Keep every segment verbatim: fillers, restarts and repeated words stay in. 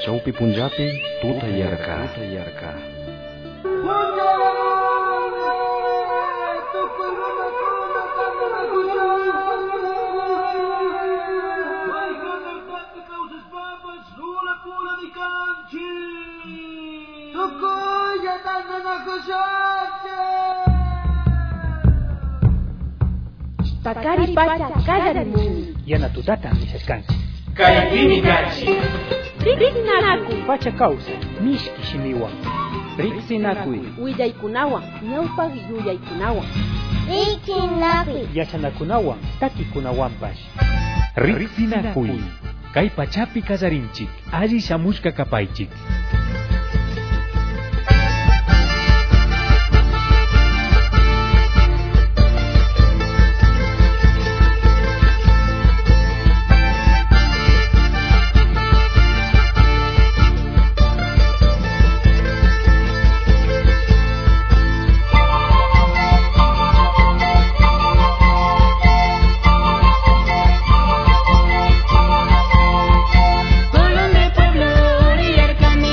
Chawpi punllapi tuta yarka. Tuta yarka. Pakari pacha kallarmuni. Yana tutata misaskansi. Kaypimi kanchi. Riksinaku. Pacha causa mishki shimiwa. Riksinakuy. Willaykunawan ñawpaq yuyaykunawan. Riksinakuy. Yachanakunawan takikunawanpash. Riksinakuy. Kay pachapi kasarinchik. Alli shamushka kapaychik. Pueblo de pueblo, Uriarcami.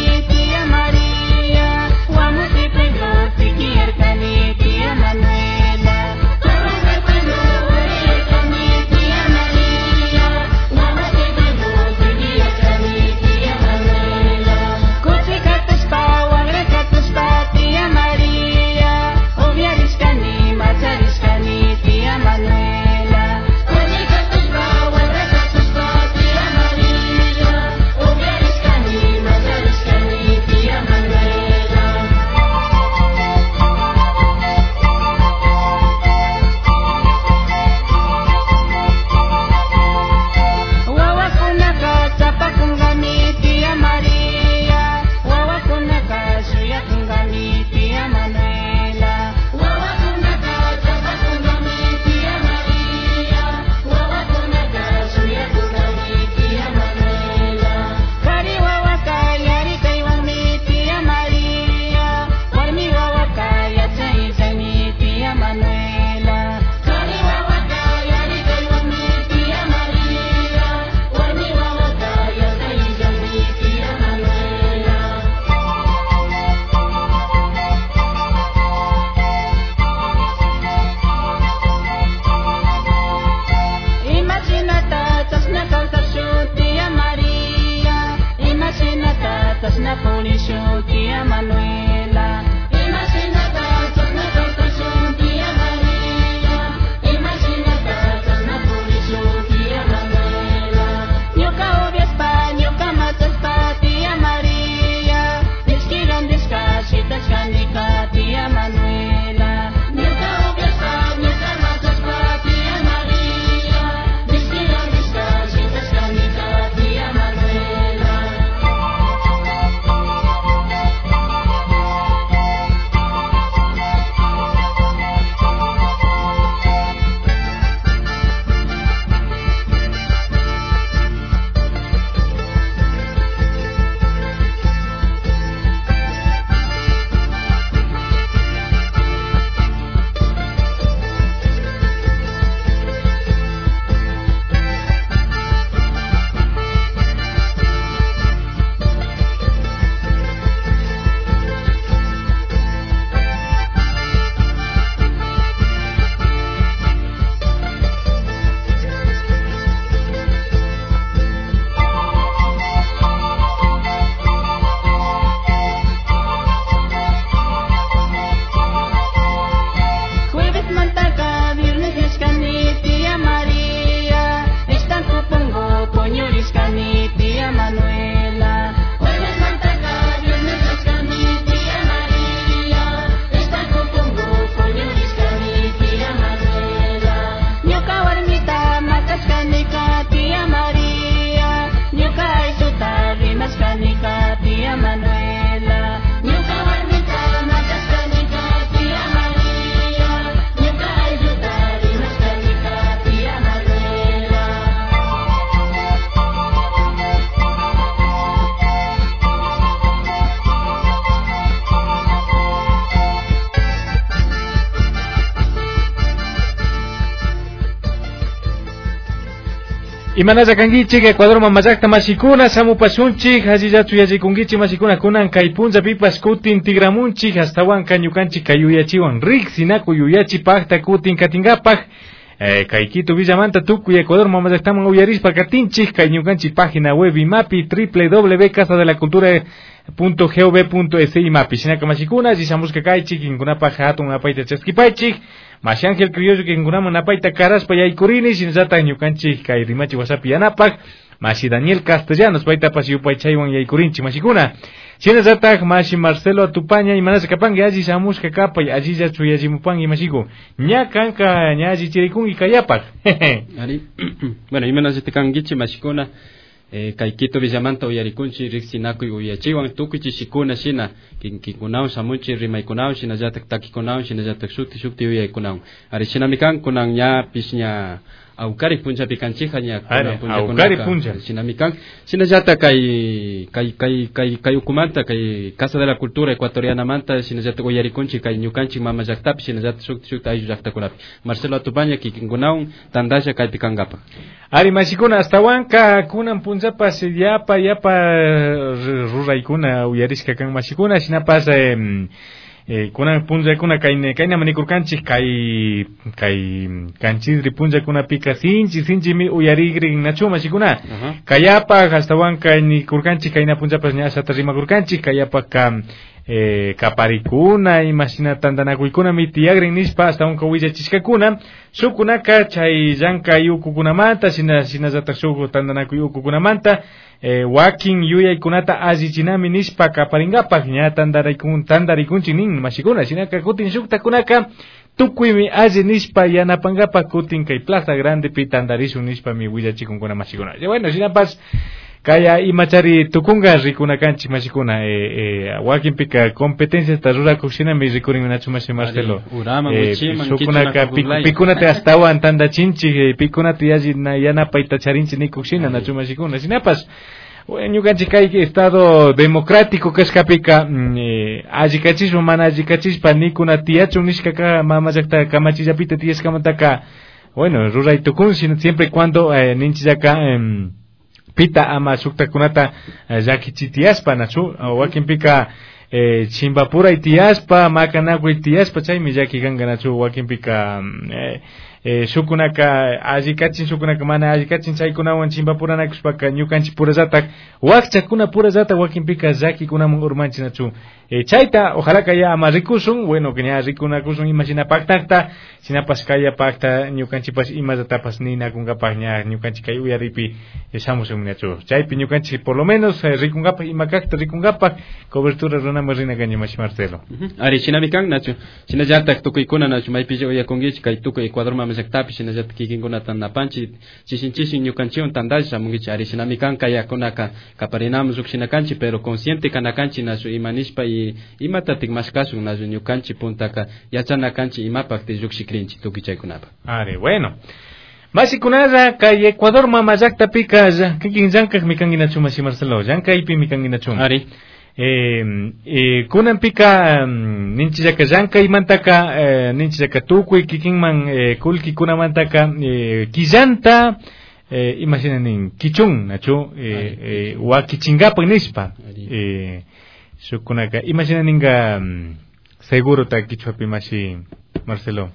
Imanasa kangichik Ecuador mamasakta masikuna samupasunchik hallillatu yachikungichik masikuna kunan kay punza pipas kutin tigramunchik astawan kanyukanchik kayuyachiwan riksinaku yuyachi pakta kutin katingapaj eh, kay Quito Villamanta tukuy Ecuador mamasaktaman uyarispa katinchik kay ñukanchik página web imapi doble u doble u doble u punto casa de la cultura punto gov punto es imapi shinaka masikuna jisamuska kaychik inkunapaj hatun apayta chaskipaychik Mashi Ángel Criollo que engunamos napaita caraspa yaykurini sinzata ñukanchik kay rimachi wasapi yanapak Mashi Daniel Castellanos paita pasiupay chaywan yaykurinchi mashikuna sinzata Mashi Marcelo Atupaña imanasa kapangi alli samushka kapay allilla chuyajimupangi mashiku ña kanka ña alli chirikungi kayapak ari bueno imanasa tekangichi mashikuna eh, kay Quito Villamanta uyarikunchi riksinakuy uyachiwan tukuchi shikuna shina kinkunaw samunchi rimaykunaw shina llatak takikunaw shina llatak shukti shukti uyaykunaw ari shinamikan kunan ña pishña Aukari puncha picanchija ña Aukari puncha shinamikan shina llata kay kay kay kay kay ukumanta kay Casa de la Cultura Ecuatoriana manta shina llatak uyarikunchi kay ñukanchik mama llaktapi shina llatak shukti shukti ayllu llaktakunapi Marcelo Atupaña kikinkunaw tandasha kay pikangapa Ari mashikuna hasta wanka kunan punzapas yapa yapa ruraykuna uyarishka kan mashikuna shinapas eh, eh, kunan punzakuna kayne kayna manikurkanchik kay kay kanchidri punzakuna pika sinchi sinchi mi uyarigri nachu mashikuna uh-huh. Kayapa hasta wanka ni kurkanchik kayna punzapas ñasata rimakurkanchik kayapa ka eh, kaparikuna imashina tandanakuykuna mitiyagrin nispa hasta unka willachishkakuna sukunaka chay llanka yukukunamanta sina sina zata suku tandanakuy yukukunamanta eh, wakin yuyaykunata allichinami nispa kaparingapaj ña tandaraykun tandarikunchik nin mashikuna sinaka kutin shuktakunaka tukuymi alli nispa yanapangapa kutin kay plaza grande pi tandarisun nispa mi willachikunkuna mashikuna bueno sinapas Kaya imachari tukunga rikuna kanchi mashikuna eh, eh, wakin pika competencias tarura kushina mi rikurin nachu mashi Marcelo eh, sukuna ka pikuna te astawan tanda chinchi eh, pikuna te yaji na yana paita charinchi ni kushina nachu mashikuna sinapas bueno kanchi kai estado democrático kashkapika eh, ajikachismo mana ajikachispa nikuna tiachu nishka ka mama jakta kamachillapita tias kamantaka bueno ruray tukun siempre cuando eh, ninchi yaka eh, pita ama suktakunata yaki chitiaspa nachu wakin pika eh, chimbapura itiaspa makanaku itiaspa chaymi yaki ganga nachu wakin pika eh, eh, sukunaka allikachin sukunaka mana allikachin chaykunawan chimbapura nakuspaka ñukanchik purallatak wakchakuna purallata wakin pika llakikunaman urmanchik nachu eh, chayta ojalá kaya ama rikusun bueno que ña rikunakusun imashina paktakta sinapas kaya pakta ñukanchipas imallatapas ninakunkapak ña ñukanchik kay uyaripi esamusun nachu chaypi ñukanchik por lo menos eh, rikunkapak imakakta rikunkapak cobertura runama rina kaña mashi Marcelo uh-huh. Ari shinamikan nachu shinallatak tukuykuna nachu maypilla uyakunkichik kay tukuy Ecuador mamasaktapi shinallatak kikinkuna tanapanchik chishin chishin ñukanchiwan tandalla shamunkichik ari shinamikan kayakunaka kaparinamun shukshinakanchik pero consciente kanakanchik nachu imanishpa y imatatik mashkasun nachu ñukanchik puntaka yachanakanchik imapakti llukshikrinchik tukuy chaykunapa ari bueno Masikunara kay Ecuador mamasakta pika kikin llankak mikanginachu mashi Marcelo llankaypi mikanginachu ari eh, eh, kunan pika um, ninchillaka llankay-mantaka eh, ninchillaka tukuy kikinman eh, kulki kunamantaka eh, killanta eh, imaginanin kichun nachu eh, eh, wakichingapan nispa eh, sukunaka imaginaninga um, seguro ta kichwapi mashi Marcelo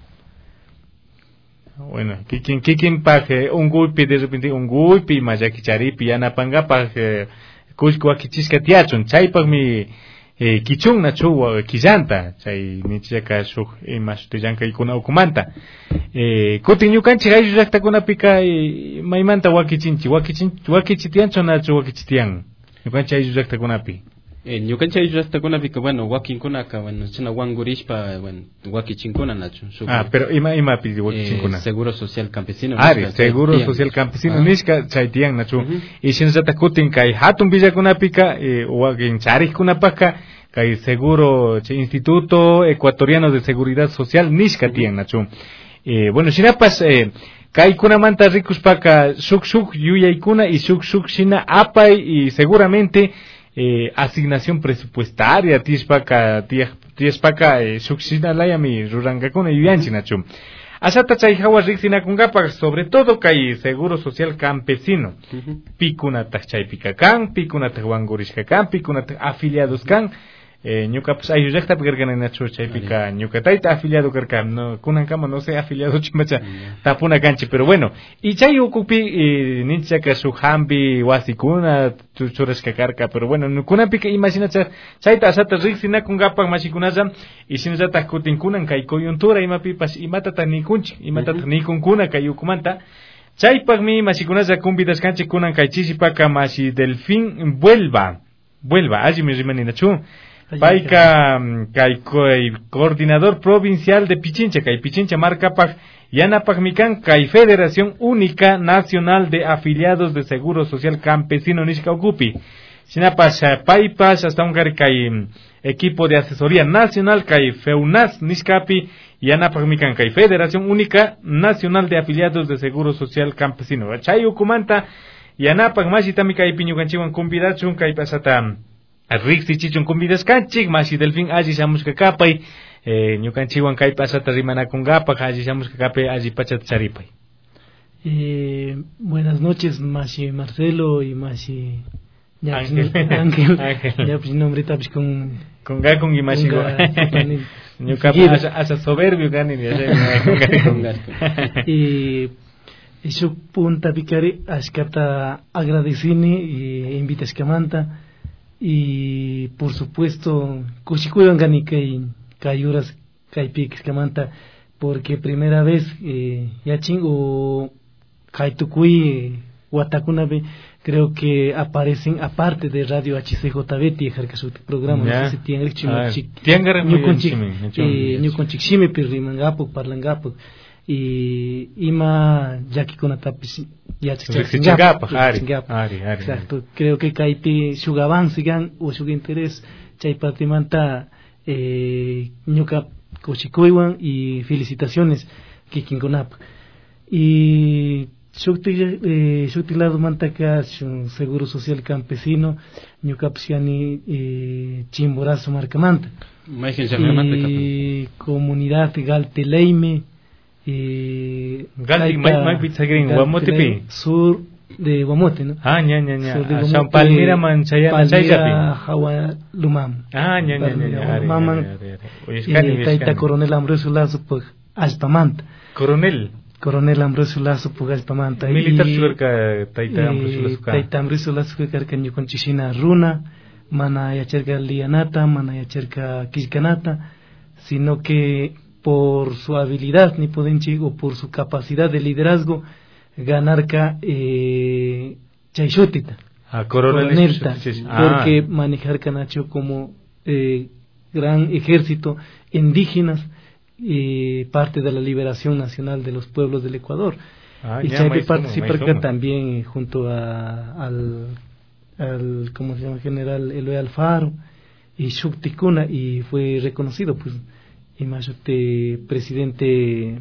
bueno kikin kikin pa un golpe de repente un golpe mayaki charipi yanapanga pa kushku wakichishka tiachun chaypak mi eh, kichun nachu killanta chay nichaka shuk imash tuyanka ikuna ukumanta eh, kutin ñukanchik ayllu llaktakunapika eh, maymanta wakichinchi wakichinchi wakichitianchu nachu wakichitian ñukanchik ayllu llaktakunapi eh, ñukanchik ayllu llaktakunapika bueno wakinkunaka bueno china wangurishpa bueno wakichinkuna nachu ah pero ima ima pidi wakichinkuna eh, seguro social campesino ari seguro tian. Social campesino ah. Nishka chaytian nachu uh-huh. Y shinzata kutin kay hatun villakunapika eh, wakin charikkunapaka kay seguro ch Instituto Ecuatoriano de Seguridad Social nishka tian uh-huh. Nachu eh, bueno shinapas eh, kay kunamanta rikuspaka shuk shuk yuyaykuna y shuk shuk shina apay y seguramente eh, asignación presupuestaria tispaka tispaka eh, suksina layami rurangakuna yuyanchi nachu Asata chayhawa riksinakungapak, sobre todo kay seguro social campesino. Uh-huh. Pikunata chaypika kan, pikunata wangurishka kan, pikunata afiliados kan. Eh, ñuka pues ayullakta pergana nacho chaypika ñuka taita afiliado karka no kunan kama no sé afiliado chimacha yeah. Tapuna canchi pero bueno y chay ukupi eh, nincha ka su hambi wasikuna churashka karka pero bueno kunan pika imagina chayta asata riksina kungapak mashikunaza y sinata kutin kunan kay coyuntura imapi pas imata tanikunchi imata uh-huh. Tanicunkuna kay ukumanta chaypak mi mashikunaza kumbidas canchi kunan kay chisipaka mashi delfín vuelva vuelva allí me rimani nachu Paika kay coordinador provincial de Pichincha, kay Pichincha marca pag Yanapak Mikan, kay Federación Única Nacional de Afiliados de Seguro Social Campesino Nishka Ocupi. Sinapas Paipas hasta un kay equipo de asesoría nacional kay FEUNAS Nishkapi Yanapak Mikan, kay Federación Única Nacional de Afiliados de Seguro Social Campesino. Chay ukumanta Yanapak Mashitami kay Piñukanchiwan convidachun kay pasata Rixi chichun convidas kanchik masi delfín allí shamushka kapay eh ñukanchiwan kay pasata rimanakungapak allí shamushka kapay allí pachat charipay. Eh buenas noches masi Marcelo y masi Ángel Ángel ya pues nombre tapis con con ga con imasi ñuka asa soberbio ganin y eso punta picare askata agradecini y invitas kamanta. Y por supuesto kushikuyan gani kay kayuras kay piques kamanta porque primera vez eh, ya chingo kay tukui watakunabe creo que aparecen aparte de Radio H C J B tijar que su programa no sé si tienen chino chic ñu con chixime pirrimangapo parlangapo y ima jaki con atapis ya chingapa ari ari ari exacto creo que kaipi sugaban sigan o su interés chay patimanta eh ñuka kochikoiwan y felicitaciones que kingonap y shukti eh shukti lado mantaka seguro social campesino ñuka psiani eh chimborazo marcamanta y comunidad galteleime y Galti mai mai pizza green Guamotepi sur de Guamote no ah ña ña ña San Palmira manchaya manchaya Hawa Lumam ah ña ña ña maman y taita coronel Ambrosio Lazo pues Alpamanta coronel coronel Ambrosio Lazo pues Alpamanta militar surka taita Ambrosio Lazo taita Ambrosio Lazo que carcan con chichina runa mana ya cerca lianata mana ya cerca kiskanata sino que por su habilidad ni podenchi o por su capacidad de liderazgo ganarca eh chaishotita a coronel porque ah. Manejar canacho como eh, gran ejército indígenas eh, parte de la liberación nacional de los pueblos del Ecuador ah, y Chaipe participa también junto a al al cómo se llama general Eloy Alfaro y Shuktikuna y fue reconocido pues y más este presidente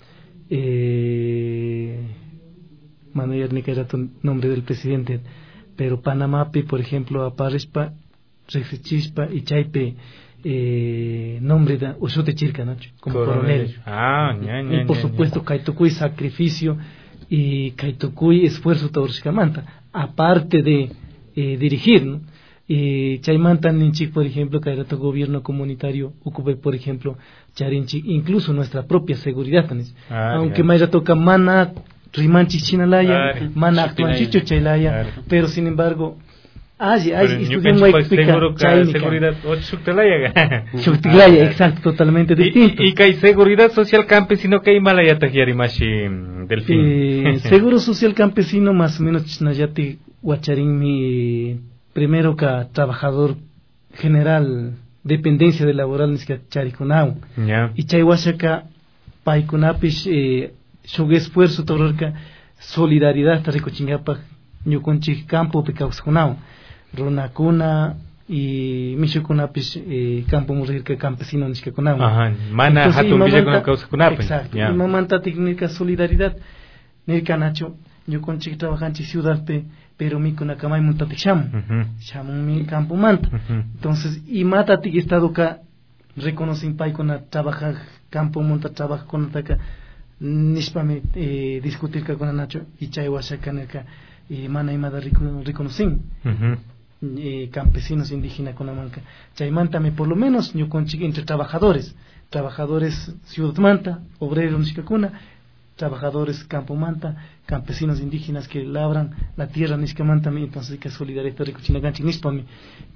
eh, Manuel Arnica era el nombre del presidente pero Panamapi por ejemplo Aparespa Refechispa y Chaipe eh, nombre de Usote Chirca ¿no? Como coronel, coronel. Ah, ña, ña, y por ña, supuesto ña. Kaitukuy sacrificio y Kaitukuy esfuerzo Taurishkamanta aparte de eh, dirigir ¿no? Y Chaymantan Ninchik, por ejemplo, Kairato gobierno comunitario, ocupe, por ejemplo, Charinchik, incluso nuestra propia seguridad, ah, aunque Mayra toca Mana, Rimanchi Chinalaya, ah, Mana Actuanchicho Chaylaya, pero sin embargo, ay, ay, estudian Guaypica, seguridad, o Chuktelaya, Chuktelaya, exacto, totalmente distinto. Y que hay seguridad social campesino que hay Malaya Tajiarimashi Delfín. Eh, seguro social campesino, más o menos, Chinayati, Huacharín, mi. Primero que trabajador general dependencia de laboral niska charikunau yeah. Y chayhuasaka paikunapish eh, su esfuerzo tororka solidaridad tarikuchingapa ñukunchik campo pikauskunau runakuna y mishukunapish eh, campo murirka campesino niska kunau ajá mana hatun villa kauskunapa exacto yeah. Y mamanta técnica solidaridad nirka nacho ñukunchik trabajanchi ciudad pe pero mi con akamay montate cham cham mi campo manta uh-huh. Entonces y mata ti estado ka reconocen pai con trabaja campo monta trabaja con ataca nispame eh, discutir con Nacho y chay washakaneka y mana imada reconocen Ujú. eh, campesinos indígenas con la manca chay mantame por lo menos yo con entre trabajadores trabajadores ciudad manta obreros nishkakuna trabajadores campo manta campesinos indígenas que labran la tierra nishkamanta entonces que solidaridad ricochina ganchi nispame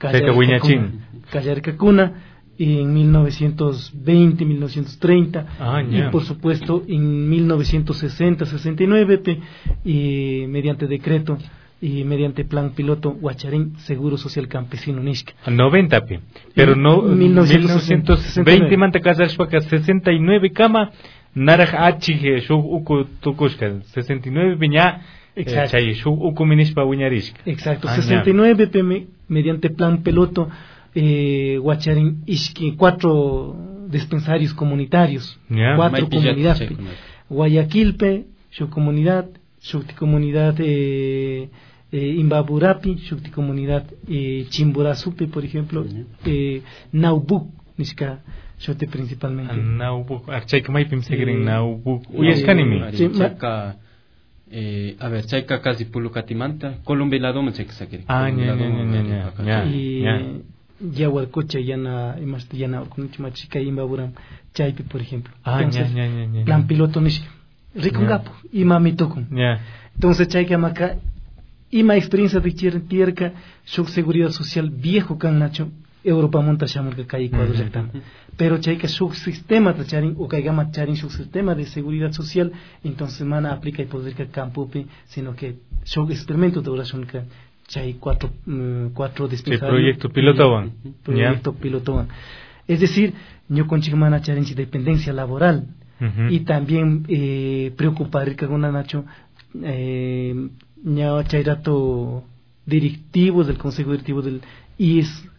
callar kakuna en mil novecientos veinte, mil novecientos treinta Ah, y yeah. por supuesto en mil novecientos sesenta, sesenta y nueve pe, y mediante decreto y mediante plan piloto Huacharín Seguro Social Campesino Nishka. noventa pe. Pero no mil novecientos veinte manta casar shwaka sesenta y nueve kama naraj achi shu uku tukushka sesenta y nueve viña Exacto. chay shu uku minishpa wiñarishka. Exacto, Ah, sesenta y nueve pe, me- mediante plan piloto eh, Huacharín Ishki, cuatro dispensarios comunitarios, Ya. cuatro Maipillati, comunidades, che, pe. con- Guayaquilpe, su comunidad, su comunidad eh, eh, Imbaburapi, su comunidad eh, Chimborazupe, por ejemplo, eh, Naubuk, Nishka, Shote principalmente. Naubuk, archay may pim segren Eh, Naubuk. eh, Uyashkanimi. Ari, Sí, ma- chayka, eh, a ver, chayka casi pulukatimanta, colombiladoma chayka sakiri. Ah, ña, ña, Colombiladoma, ña, ña, acá. ña. Y ya. Yahualcocha, Yana, Imast- Yana, Orkunichima, Chica, Imbaburam, Chaipi, por ejemplo. Ah, Entonces, ña, ña, ña, ña. plan piloto Nishka, Ricongapo, y Mami Tokun. Ya. Entonces, Chaika Maca, y ma experiencia de Tierca, Shock Seguridad Social viejo can Nacho, Europa monta chamur que cae Ecuador Ujú. rectama. Pero Chaika Shock Sistema de Charin, o Kaigama Charin Shock Sistema de Seguridad Social, entonces mana aplica y poder que campupe, sino que Shock Experimento de oración que Chay cuatro, mm, cuatro dispensarios. proyecto pilotaban. y- Proyecto pilotaban. Es decir, yo con Chicamana Charin dependencia laboral. Ujú. Y también eh, preocupar que con Nacho eh, ña chairato directivos del Consejo Directivo del I E S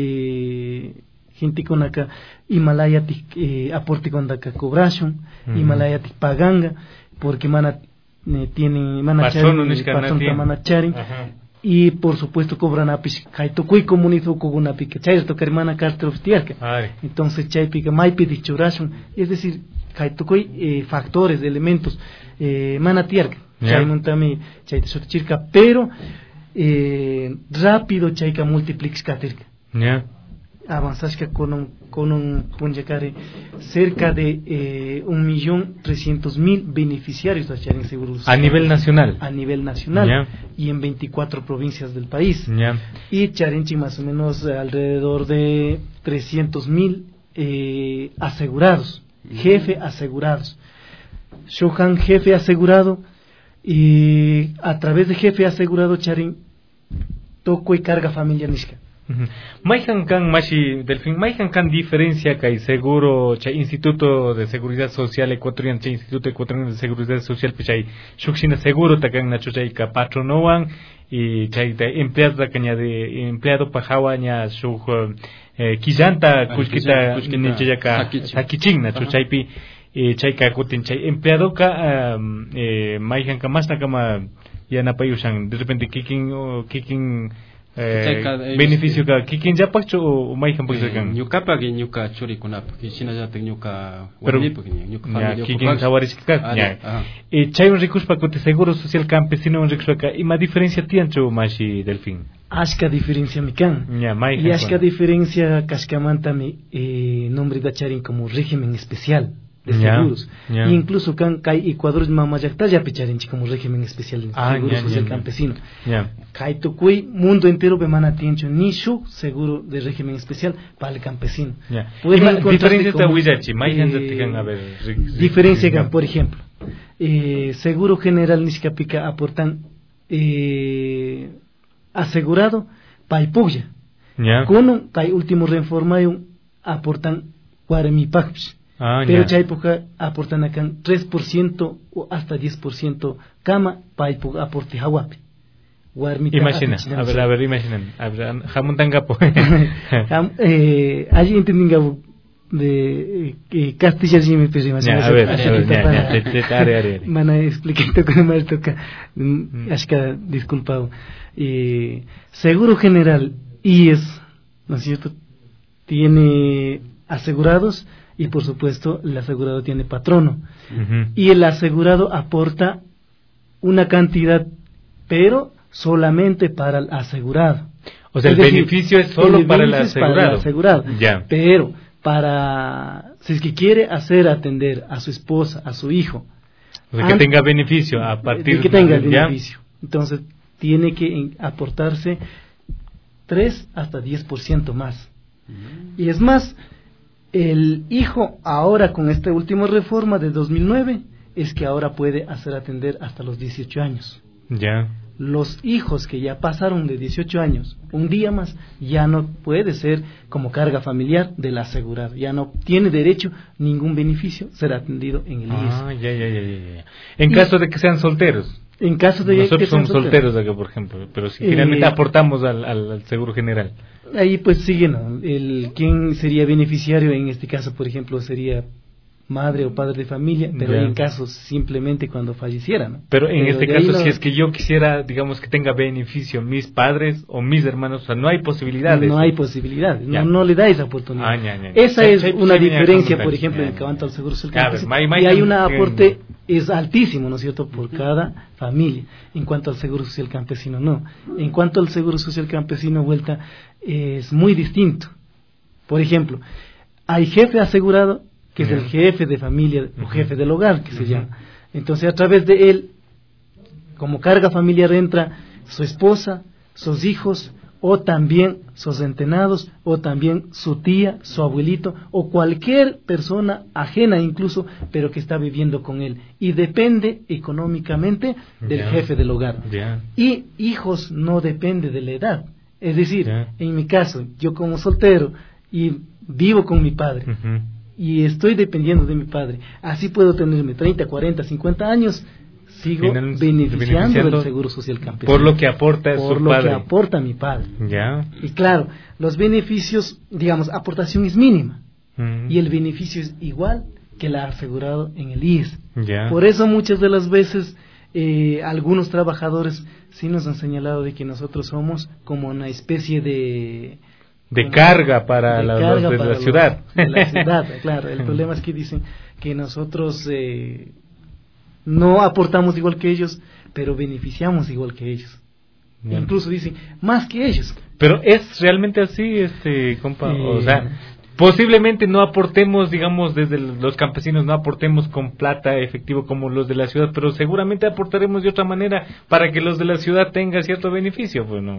eh, gente con acá Himalaya eh, aporte con acá cobración Ujú. Himalaya paganga porque mana eh, tiene mana Pasón, charin, no es que pasón nadie. ta mana charin. Ajá. Y por supuesto cobran apis kaito kui comunito con una pica chairato hermana carta oficial. Ay. Entonces, chay pica maipi de chorashun, es decir, kaitokoy eh, factores, elementos, eh, manatierca, Ya. chay montami, chay de sotichirka, pero eh, rápido chayka multiplix katirka. Ya. Avanzasca con un, con un punyacare cerca de eh, un millón trescientos mil beneficiarios de Charin Seguros A nivel nacional. a nivel nacional Ya. y en veinticuatro provincias del país. Ya. Y Charinchi más o menos eh, alrededor de trescientos mil eh, asegurados, jefe asegurados. Shohan jefe asegurado y a través de jefe asegurado Charin toco y carga familia Nishka. Maihan kan mashi delfín maihan kan diferencia kai seguro cha Instituto de Seguridad Social Ecuatoriano cha Instituto Ecuatoriano de Seguridad Social pichay shuksina seguro takan nacho chay ka patronowan y chay de empleado takan de empleado pajawa nya shuk eh, killanta kushkita ninchaya ka sakichin nacho chaypi eh, chay ka kutin chay empleado ka um, eh, maihan ka mas nakama yanapayushan de repente kikin oh, kikin Eh, beneficio ka kikin ya pacho o mai kan pacho kan nyuka gi nyuka churi kuna ki sina ya te nyuka pero wani pagi nyuka ya familia kikin sawaris ka ya ah e chay un recurso pa cote seguro social campesino un recurso ka y ma diferencia tiancho mashi delfín Ashka diferencia mikan ya mai y ashka diferencia cascamanta mi eh, nombre de Charin como régimen especial de Ya, seguros ya. y incluso kan kai Ecuador mamayakta ya picharinchi como régimen especial de Ah, seguro ya, social ya, ya. campesino ya kai tukui mundo entero bemana tiencho ni su seguro de régimen especial para el campesino. ya Pueden y ma encontrarse diferencia ta como, wizachi mai han eh, zatikan a ver diferencia kan, por ejemplo eh, seguro general Nishkapica aportan eh, asegurado paipugya ya con kai último reformayo aportan guaremipakps. ah Pero ya chaypuka aportan acá tres por ciento o hasta diez por ciento cama paipuka aporte hawapi. imagina a ver a ver imagina a ver jamuntan gapo Am- eh, allí entendinga de eh, Castilla y me pese más. ya a ver a ver ya ya te te are are Mana expliqué con más toca. Ashka disculpado. Eh, seguro general I E S, ¿no es cierto? Tiene asegurados y por supuesto el asegurado tiene patrono. Ujú. Y el asegurado aporta una cantidad, pero solamente para el asegurado. O sea, Es el decir, beneficio es solo el para el beneficio es asegurado. para el asegurado. Ya. Pero para, si es que quiere hacer atender a su esposa, a su hijo, O sea, que an- tenga beneficio a partir de que tenga el ¿ya? beneficio. Entonces, tiene que en- aportarse tres hasta diez por ciento más. Y es más, el hijo ahora con esta última reforma de dos mil nueve es que ahora puede hacer atender hasta los dieciocho años. Ya. Los hijos que ya pasaron de dieciocho años, un día más, ya no puede ser como carga familiar del asegurado. Ya no tiene derecho ningún beneficio ser atendido en el I E S. Ah, ya, ya, ya, ya, ya. En Y- caso de que sean solteros. En caso de Nosotros que sean somos solteros acá, por ejemplo, pero si Eh, finalmente aportamos al, al, al seguro general. Ahí pues sigue, ¿no? El, ¿quién sería beneficiario en este caso, por ejemplo, sería madre o padre de familia, pero Ya. en casos simplemente cuando falleciera, ¿no? Pero en este de ahí caso, no- si es que yo quisiera, digamos, que tenga beneficio mis padres o mis hermanos, o sea, no hay posibilidades. no hay posibilidad, Ya. no, no le da esa oportunidad. Ah, ya, ya. Esa Sí, es sí, una sí, mira, diferencia, cómo por está. ejemplo, Ya, en ya. cuanto al seguro social Ya, campesino. may- may- Y hay un may- aporte, es altísimo, ¿no es cierto?, por cada familia. En cuanto al seguro social campesino, no. En cuanto al seguro social campesino, vuelta, es muy distinto. Por ejemplo, hay jefe asegurado, que es Ya. el jefe de familia o Ujú. jefe del hogar, que se Ujú. llama. Entonces, a través de él, como carga familiar entra su esposa, sus hijos, o también sus centenados, o también su tía, su abuelito, o cualquier persona ajena incluso, pero que está viviendo con él. Y depende económicamente del Ya. jefe del hogar. Ya. Y hijos no depende de la edad. Es decir, Ya. en mi caso, yo como soltero y vivo con mi padre, Ujú. y estoy dependiendo de mi padre, así puedo tenerme treinta, cuarenta, cincuenta años, sigo Final- beneficiando, beneficiando del seguro social campesino. Por lo que aporta Por su lo padre. que aporta mi padre. Ya. Y claro, los beneficios, digamos, aportación es mínima, Mm. y el beneficio es igual que la asegurado en el I E S. Ya. Por eso muchas de las veces eh, algunos trabajadores sí nos han señalado de que nosotros somos como una especie de De como- carga para de la, carga los de para la los ciudad. de la ciudad, claro. El problema es que dicen que nosotros eh, no aportamos igual que ellos, pero beneficiamos igual que ellos. Ya. Incluso dicen más que ellos. Pero es realmente así, este compa, Eh, o sea, posiblemente no aportemos, digamos, desde los campesinos no aportemos con plata efectivo como los de la ciudad, pero seguramente aportaremos de otra manera para que los de la ciudad tengan cierto beneficio, pues no.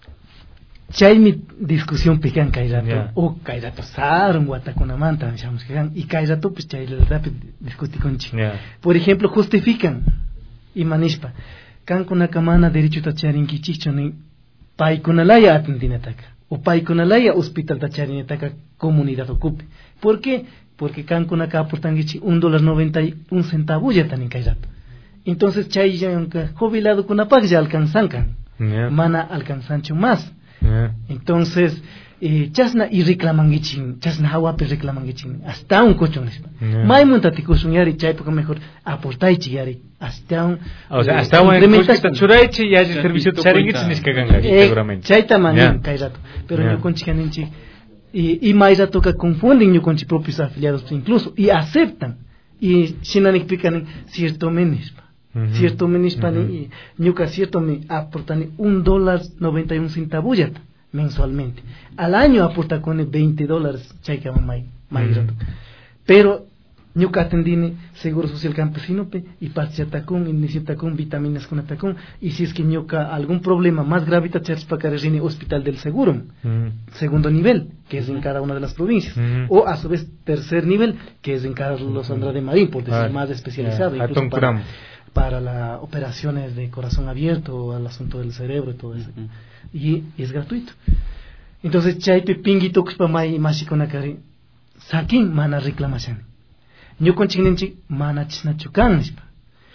Chay mi discusión pecan kairato Ya. o kairato sarun guatakunamanta digamos que y kairato pues chay le rápido discutir con chi. Ya. Por ejemplo, justifican y manishpa kan kuna kamana derecho tacharin kichichoni pai kunalaya atendinataka o pai kunalaya hospital tacharinataka comunidad ocupe. ¿Por qué? Porque kan kuna ka aportangichi un dólar noventa y un centavo ya tan kairato. Entonces chay ya jubilado kuna pag ya alcanzan kan. Ya. Mana alcanzancho más. Ya. Entonces, eh, chasna y reclamangichin, chasna hawape reclamangichin, hasta un cochón. Yeah. Mai muntaticusun yari, chay porque mejor aportaichi yari, hasta un. O sea, eh, hasta un implementación. churaiche y hay Ya, servicio y de tu charinguit cuenta. sin escaganga, Eh, seguramente. chay tamanin, Ya. kay rato. Pero Yeah. yo con chicaninchi, y, y mai rato que confunden yo con sus propios afiliados incluso, y aceptan, y shinanik pican cierto menispa. Ujú. Cierto menispani Ujú. y ñuca cierto me aportan un dólar noventa y un centavos ya mensualmente. Al año aporta con veinte dólares chayka mamay Ujú. pero ñuca atendine seguro social campesino pe y parciatacún y necesitacún vitaminas con atacún y si es que ñuca algún problema más grave tachas para carrine hospital del seguro Mm. segundo nivel que es en cada una de las provincias Ujú. o a su vez tercer nivel que es en Carlos Andrade Marín por decir Ah, más especializado ya. incluso Atón para, Curam. para las operaciones de corazón abierto o al asunto del cerebro y todo eso y, y es gratuito. Entonces chaype pinguito kuspa mai mashikonakari sakin mana reclamación ñu conchinenchi mana chisnachukan nispa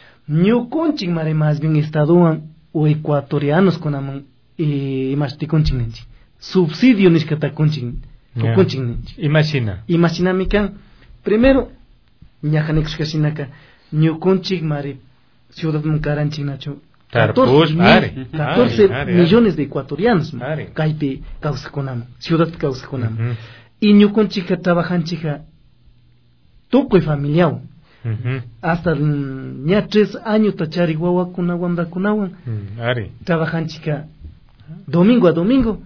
ñu conchin mare más bien estadoan o ecuatorianos konaman eh, imashti conchinenchi subsidio niskata conchin Ya. conchinenchi Imagina. imaginamikan primero ñajanexkashinaka ñu conchin mare ciudad munkaranchinachu Tarpush, mil- are, catorce are, are, millones de ecuatorianos Are. Caipe causa conam, ciudad causa conam. Ujú. Y ñu con chica trabajan chica tukuy familiar. Mhm. Hasta mm, ya tres años tachari guagua kuna wambra kunawan. Mm, Ari. Trabajan chica domingo a domingo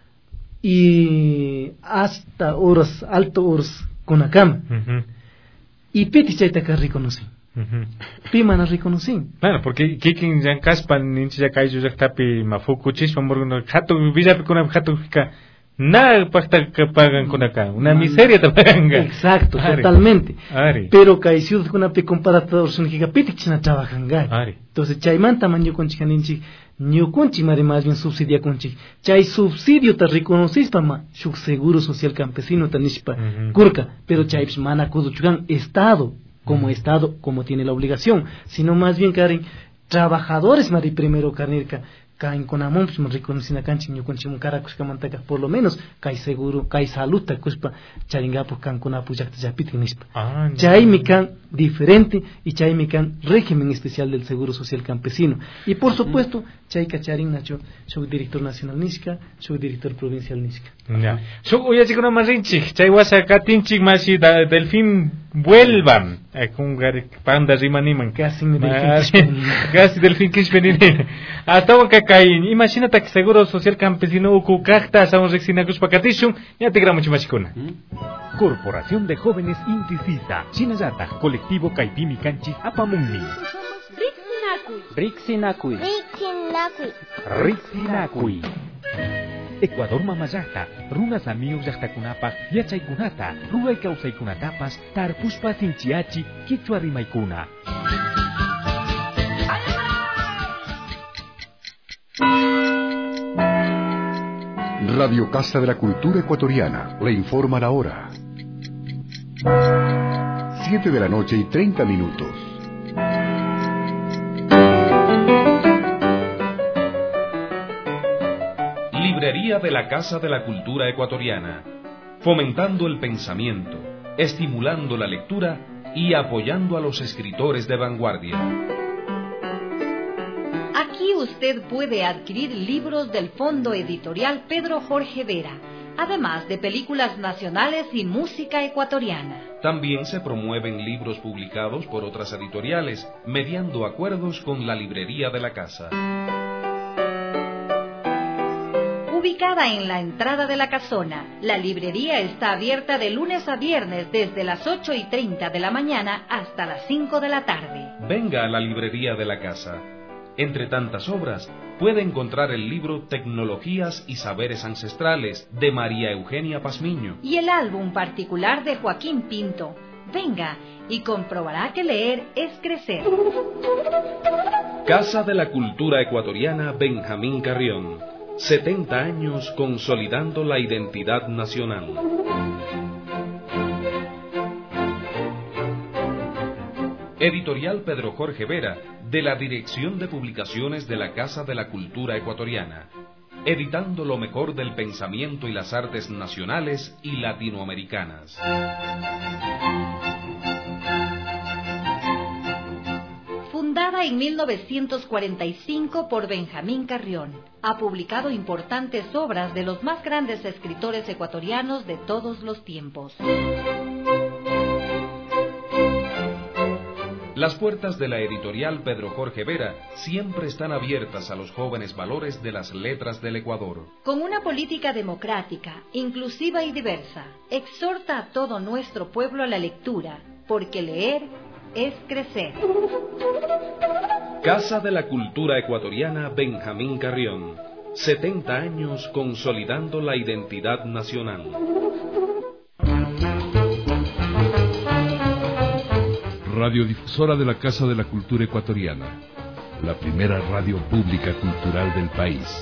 y hasta horas, alto horas con la cama. Mhm. Y piti chaita que reconocí. Mhm. Pima no reconocí. Bueno, porque kikin jan kaspan ninchi ya kaiju ya tapi mafuku chispa morguno hatu visa kuna hatu ka na pasta que pagan con acá, una miseria te pagan. Exacto, Ari. totalmente. Ari. Pero que hay ciudad con una comparator son que piti china trabajan gai. Ari. Entonces chayman tamaño con chicaninchi New conchi mare más bien subsidia conchi. Chay subsidio te reconocis pama shuk seguro social campesino tanishpa Ujú. kurka, pero chay mana kuduchugan estado como estado como tiene la obligación, sino más bien Karen trabajadores mari primero carnirka caen con amor pues me reconocen acá en conchi un cara cusca manteca por lo menos cae seguro cae salud ta cuspa charinga pues can con apuya ya pitinispa. Ah, no. Chay mi can diferente y chay mi can régimen especial del seguro social campesino y por supuesto chay cacharin nacho soy director nacional Nisca, soy director provincial Nisca. Ya. So, oye, chico, no más rinchik. Chay wasa katinchik masi da delfín vuelvan. Eh, con gar panda rimaniman. Casi me Mas- delfín. Casi delfín kishpenin. Hasta un cacaín. Imagínate que seguro social campesino uku kakta sa un rexina kuspakatishun. Ya te gramo chimachikuna. Corporación de Jóvenes Intisisa, Chinayata, Colectivo Kaipimi Canchis Apamumni, Rixinacuy. Rixinakui, Rixinakui. Rixinakui. Ecuador Mamayata, Runas Amigos Yachtakunapa, Yachaykunata, Ruay Kausaykunatapas, Tarpuspa Sinchiachi, Quichua Rimaikuna. Radio Casa de la Cultura Ecuatoriana le informa la hora. Siete de la noche y treinta minutos. Librería de la Casa de la Cultura Ecuatoriana, fomentando el pensamiento, estimulando la lectura y apoyando a los escritores de vanguardia. Aquí usted puede adquirir libros del Fondo Editorial Pedro Jorge Vera, además de películas nacionales y música ecuatoriana. También se promueven libros publicados por otras editoriales, mediando acuerdos con la Librería de la Casa. Ubicada en la entrada de la casona, la librería está abierta de lunes a viernes desde las ocho y treinta de la mañana hasta las cinco de la tarde. Venga a la Librería de la Casa. Entre tantas obras, puede encontrar el libro Tecnologías y Saberes Ancestrales, de María Eugenia Pazmiño. Y el álbum particular de Joaquín Pinto. Venga y comprobará que leer es crecer. Casa de la Cultura Ecuatoriana Benjamín Carrión. setenta años consolidando la identidad nacional. Editorial Pedro Jorge Vera, de la Dirección de Publicaciones de la Casa de la Cultura Ecuatoriana, editando lo mejor del pensamiento y las artes nacionales y latinoamericanas. Fundada en mil novecientos cuarenta y cinco por Benjamín Carrión, ha publicado importantes obras de los más grandes escritores ecuatorianos de todos los tiempos. Las puertas de la editorial Pedro Jorge Vera siempre están abiertas a los jóvenes valores de las letras del Ecuador. Con una política democrática, inclusiva y diversa, exhorta a todo nuestro pueblo a la lectura, porque leer es crecer. Casa de la Cultura Ecuatoriana Benjamín Carrión. setenta años consolidando la identidad nacional. Radiodifusora de la Casa de la Cultura Ecuatoriana, la primera radio pública cultural del país.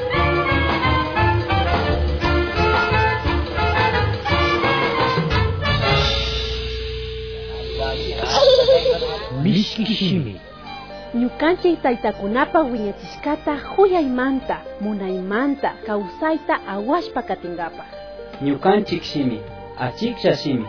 Mishkishimi. Ñukanchik taytakunapa wiñachishkata huyaymanta, munaymanta, kawsayta awashpa katingapa. Ñukanchik shimi, achiksha shimi.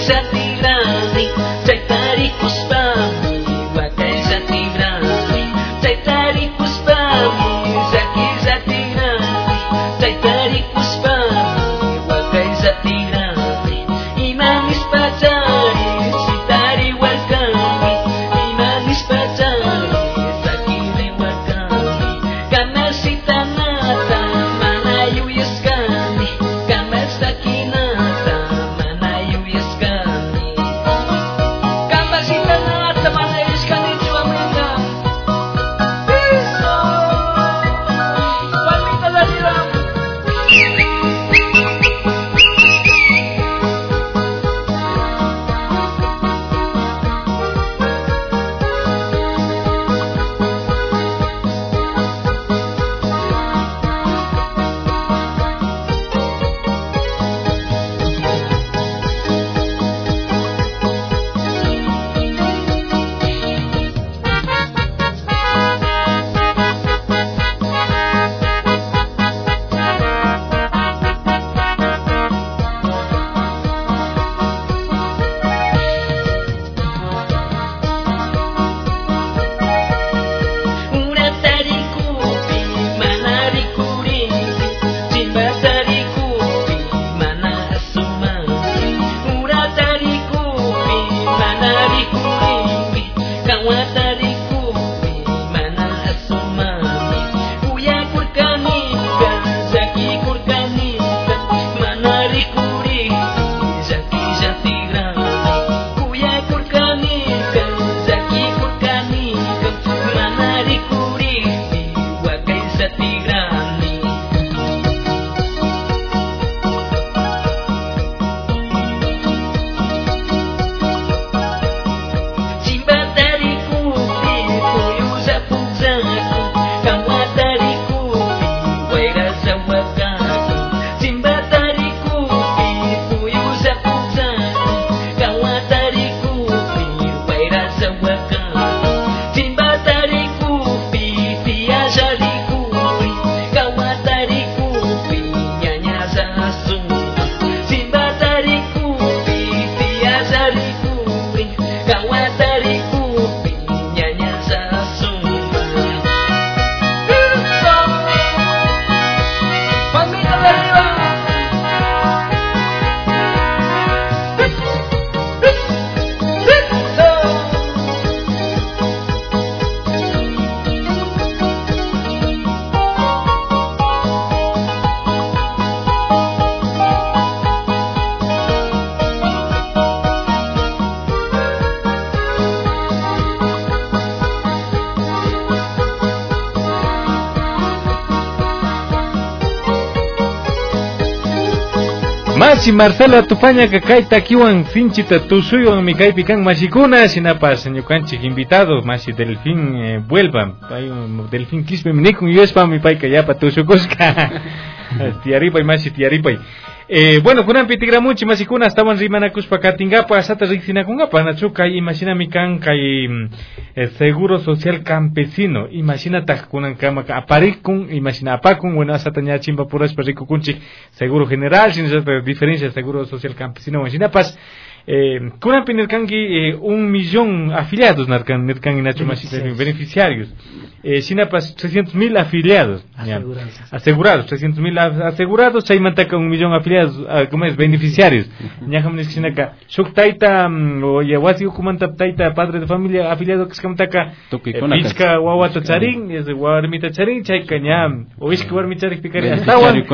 Masi Marcela Tupaña que kaita kiwan finchita tusuyo mi kai pican mashikuna sinapas ñukanchik invitado masi Delfín eh, vuelva hay un Delfín quispe minikun yespa mi pai kayapa tusukuska tiaripay masi tiaripay eh, bueno kunan pitigramunchi masikuna estaban rimanakuspa katingapa asata riksinakunapa nachuka imagina mi kan kai eh, seguro social campesino imagina tak kunan kama aparikun imagina apakun bueno asata nya chimba puras parikukunchi seguro general sin diferencia seguro social campesino imagina pas eh, kunan pinirkangi eh, un millón afiliados narkan nirkan inacho beneficiarios, beneficiarios. Eh, sinapas trescientos mil afiliados asegurados, asegurados trescientos mil asegurados chaymantaka un millón afiliados uh, como es beneficiarios ñahamnis sinaka shuktaita o yawasi kumanta taita padre de familia afiliado que skamtaka pichka wawata charin es warmita charin chayka ñam o ishka warmita charin pikari hasta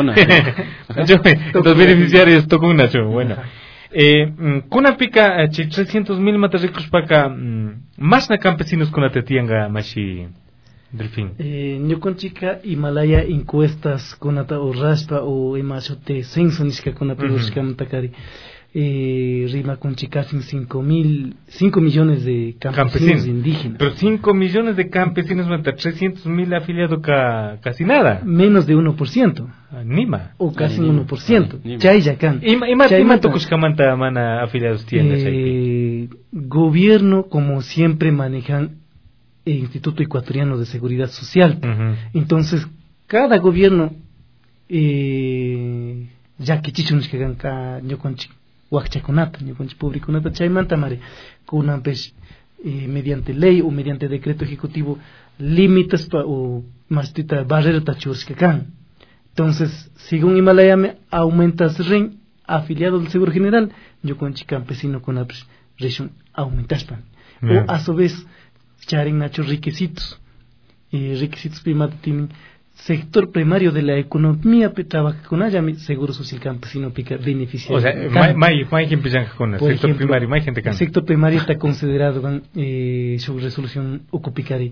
los beneficiarios tokunacho bueno eh kuna pika trescientos mil mataricos paka más na campesinos kuna tetianga mashi Delfín. Eh, ñukanchika Himalaya encuestas kunata o raspa o imachote censo nishka kuna perushka mtakari eh, rima kunchika cinco mil cinco millones de campesinos, campesinos indígenas. Pero cinco millones de campesinos manta trescientos mil afiliados ca, casi nada. Menos de uno por ciento. Ah, Nima. O casi Nima. uno por ciento. Chayakan. Ima ima ima tokushka manta mana afiliados tiendas eh, ahí. Gobierno como siempre manejan el Instituto Ecuatoriano de Seguridad Social. Uh-huh. Entonces, cada gobierno, eh, ya que chichuns que ganka ñoconchi, wakchakunata ñukanchik públikunata chaymanta mari kunanpish eh, mediante ley o mediante decreto ejecutivo límites pa, o mastita barrera tachurska kan. Entonces, según Himalayame aumentas ren afiliado del Seguro General, ñukanchik campesino kunapish rishun aumentaspan. Yeah. O a su vez charen nacho requisitos eh, requisitos primados tienen sector primario de la economía pe trabaja con allá seguro social campesino pica beneficiario. O sea, hay hay que empezar con el sector ejemplo, primario, hay gente que el sector primario está considerado eh, su resolución ocupicari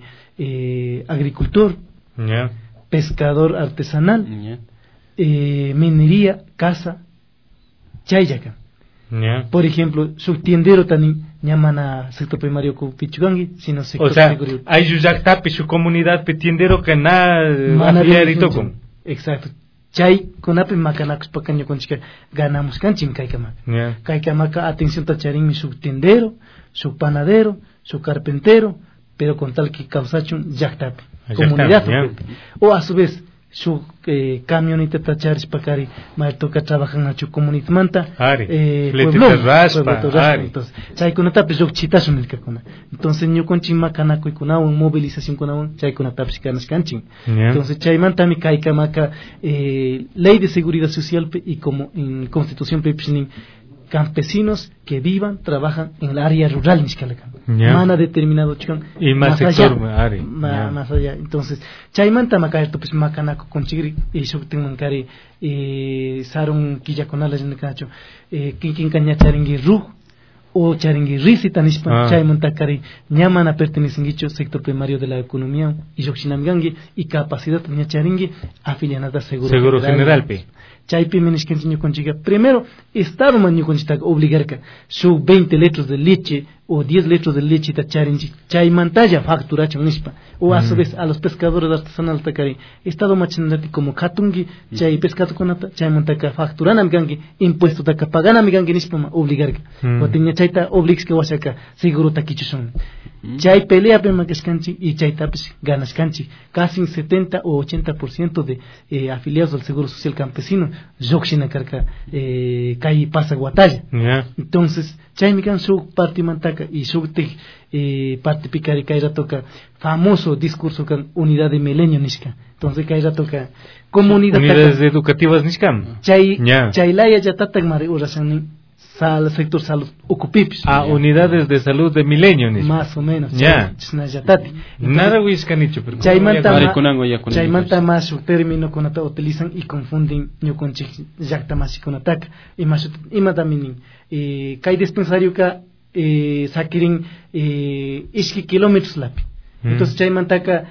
eh, agricultor, yeah. pescador artesanal, yeah. eh, minería, casa, chayaca. Yeah. Por ejemplo, su tiendero también llaman a sector primario con Pichugangi, sino sector o sea, hay su yactapi, su comunidad tiendero que nada y toco. Exacto. Chay con ape macanacos pacaño con chica ganamos canchim kaikamaka. Yeah. Kaikamaka atención tacharín mi su tiendero, su panadero, su carpintero, pero con tal que causachun yactapi, comunidad. Yeah. O a su vez su eh, camioneta tacharis pakari mal toca trabajan a su comunidad manta eh, pueblo raspa entonces chay con esta pues chitazo en el cacona entonces yo con chima canaco y con una movilización con una chay con esta psicanas canchin entonces chay manta mi kai kamaka eh, ley de seguridad social y como en constitución pepsinin campesinos que vivan, trabajan en el área rural Nishkalakan. Yeah. Mana determinado chican. Y más, más sector allá. Ma, yeah. Más allá. Entonces, chaymanta makaerto pues makanako con chigri y shukten mankari eh sarun killa con alas en el cacho. Eh kinkin kanya charingi ru o charingi risita nispa ah. chaymanta kari ñamana pertenecen dicho sector primario de la economía y yokshinamgangi y capacidad de charingi afiliada seguro. Seguro general pe. Chaypi menes que enseñó con chica. Primero, Estado man con chica obligar que su veinte litros de leche o diez litros de leche ta charinchi. Chay mantalla factura chanispa. O a su vez a los pescadores artesanales takari. Estado machinati como katungi, chay pescado con ata, chay mantaka facturana migangi, impuesto taka pagana migangi nispa obligar que. O tenía chayta obligs que wasaka seguro takichuson. Chay pelea pema que escanchi y chay tapis ganas canchi. Casi setenta o ochenta por ciento de eh, afiliados al Seguro Social Campesino Yoxina Karka eh, Kai pasa Guatalla. Yeah. Entonces, chay mikan su parte mantaka y su te eh, parte picari kaira toca famoso discurso con unidad de milenio nishka. Entonces kaira toca comunidad unidades taka, educativas nishka. Chay yeah. Chay laya ya tatak mari urasan Sal, sector salud ocupipis. Ah, yeah. Unidades de salud de milenio. Más o menos. Ya. Nada huiscanicho, pero chaymanta más su término con ata utilizan y confunden yo con yacta más con ataca y más y madaminin eh kai dispensario ka eh sakirin eh iski kilómetros lapi. Entonces chaymanta ka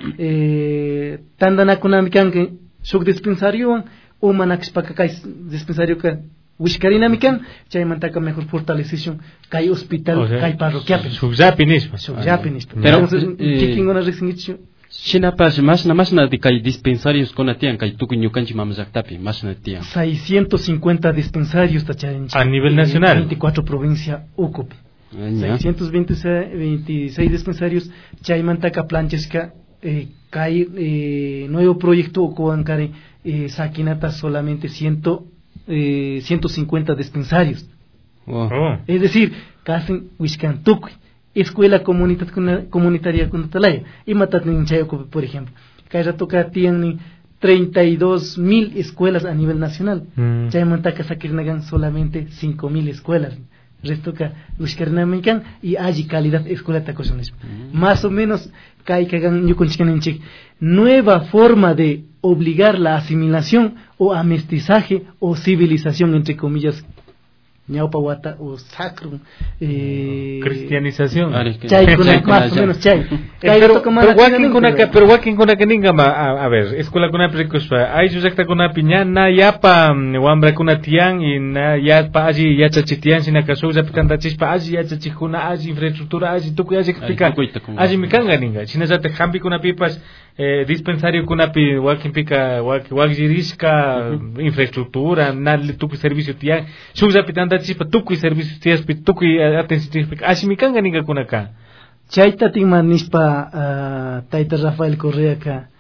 eh tandana kunamikan que su dispensario o manax para kai dispensario ka Wishkarina mikan, chay mantaka mejor fortalecición, hay hospital, o sea, hay parroquial. Subjapinismo. Subjapinismo. Pero entonces, ¿qué quién una resignición? China pas más na más na de kai dispensarios con atian kai tuku ñukanchi mamazaktapi más na tian. seiscientos cincuenta dispensarios tacharin. A nivel nacional. veinticuatro provincias ocupe. seiscientos veintiséis dispensarios, chay mantaka planchesca eh kai eh, nuevo proyecto okoankare eh sakinata solamente ciento Eh, ciento cincuenta dispensarios. Oh. Oh. Es decir, casi Huiscantuque, escuela comunita, comunitaria con Talaya, y Matatin Chayoco, por ejemplo. Kaira toca tiene treinta y dos mil escuelas a nivel nacional. Mm. Chayamantaka Sakirnagan solamente cinco mil escuelas. Resto que Huiscarnamican y allí calidad escuela tacosones. Mm. Más o menos, Kaikagan Yukonchikanenchik, nueva forma de obligar la asimilación o amestizaje o civilización entre comillas ñaupawata o sacro eh, cristianización chay con más o menos chay pero walking con acá pero walking con acá ninga a ver escuela con una precospa hay su secta con una piñana ya pa wambra con una tian y na ya pa allí ya chachitian sin acaso ya picanda chispa allí ya chachijuna allí infraestructura allí tú que allí explicar allí me canga ninga sin esa te jambi con una pipas eh, dispensario con una pi walking pica walking walking infraestructura na tu servicio tian su ya pitanda chispa tu que servicio tias tu que atención allí me canga ninga con acá chaita ting manispa taita Rafael Correa ka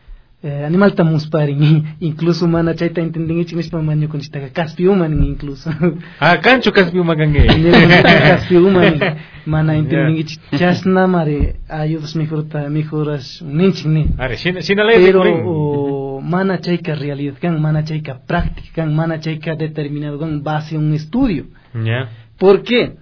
eh, animal tamus parin incluso mana chaita entending chinis pa manyo con chita caspi human incluso ah cancho caspi human gange caspi human mana entending chasna mare ayudas mejorta mejoras ninchni are sin sin ale pero o, mana chaika realidad kan mana chaika práctica kan mana chaika determinado kan base un estudio ya yeah. ¿Por qué?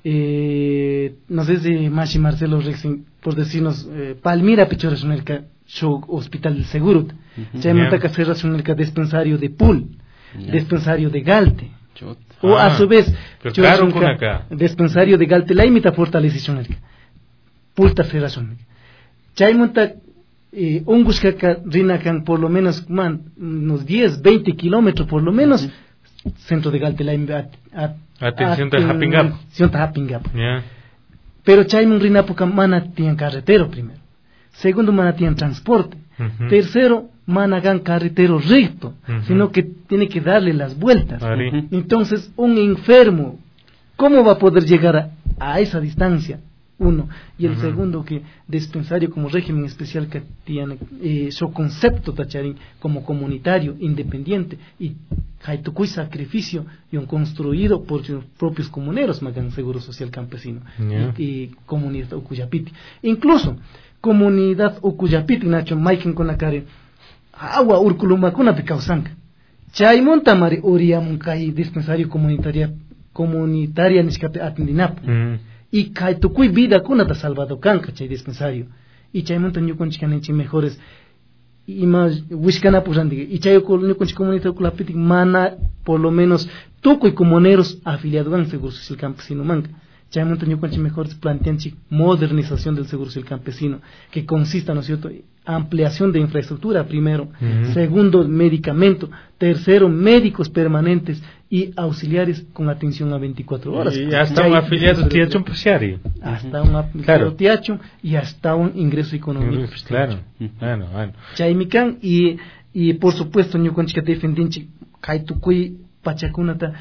Eh, no sé si Mashi Marcelo Rexin por decirnos eh, Palmira Pichora Sunelka show hospital del seguro uh-huh. Ya yeah. Que hacer Sunelka dispensario de Pool yeah. Dispensario de Galte Chot. O ah, a su vez claro, dispensario de Galte la imita fortaleza Sunelka Pulta Federación Chaimonta eh, un buscaca rinacan por lo menos man, unos diez, veinte kilómetros por lo menos uh-huh. Centro de Galte la imita atención de Happing Up atención de Happing Up yeah. Pero chaimun rinapuca mana tienen carretero primero segundo mana tienen transporte uh-huh. Tercero mana hagan carretero recto uh-huh. Sino que tiene que darle las vueltas uh-huh. Entonces un enfermo ¿cómo va a poder llegar a, a esa distancia? Uno, y el uh-huh. Segundo que dispensario como régimen especial que tiene eh, su concepto tacharín como comunitario independiente y haitucuy sacrificio y un construido por sus propios comuneros magan seguro social campesino yeah. y, y comunidad Ucuyapiti incluso comunidad Ucuyapiti nacho maiken con la care agua urculumacuna picausanca chay montamari oriamun kai dispensario comunitaria comunitaria niscape atendinap mm. Y kaitukuy vida kuna ta salvado kanka chay dispensario y chay montan yo con chicanenchi mejores y más wishkana pusandi y chay con yo con comunitario kulapiti mana por lo menos tukuy comuneros afiliados al seguro social campesino manca chay montan yo con mejores planteanchi modernización del seguro social campesino que consista no es cierto ampliación de infraestructura primero uh-huh. Segundo medicamento tercero médicos permanentes y auxiliares con atención a veinticuatro horas y hasta un afiliado tiacho empresario hasta un afiliado tiacho y hasta un ingreso económico pues claro claro claro chaimican y y por supuesto yo con chica defendinchi kaitukuy pachacunata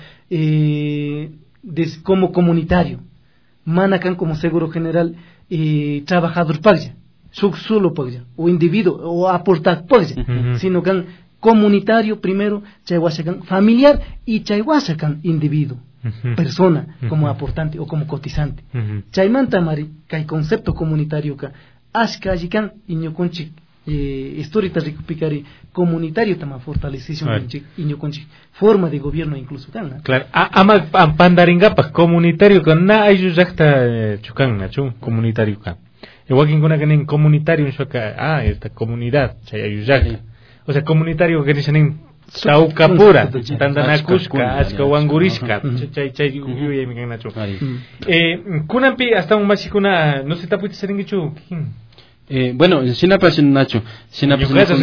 eh, des, como comunitario manacan como seguro general eh, trabajador pagya solo pagya o individuo o aportar pagya uh-huh. Sino que comunitario primero chayhuasacan familiar y chayhuasacan individuo uh-huh. Persona uh-huh. Como aportante o como cotizante uh-huh. Chaymanta mari kay concepto comunitario ka ashka yikan iñoconchi eh, historita recupicari comunitario tama fortalecición iñoconchi forma de gobierno incluso kan claro ama pandaringapa comunitario kan na ayu yakta chukan nachu comunitario ka igual que con en comunitario en shoka ah esta comunidad chay ayu yak o sea comunitario que dicen Taucapura, Tandanacushka, Ashkawangurisca, Chay Chay Yuya mi Nacho. Eh, Kunampi hasta un machicuna, no se te puede ser en Gichu. Eh, bueno, Sinapa sin Nacho, Sinapa sin Nacho.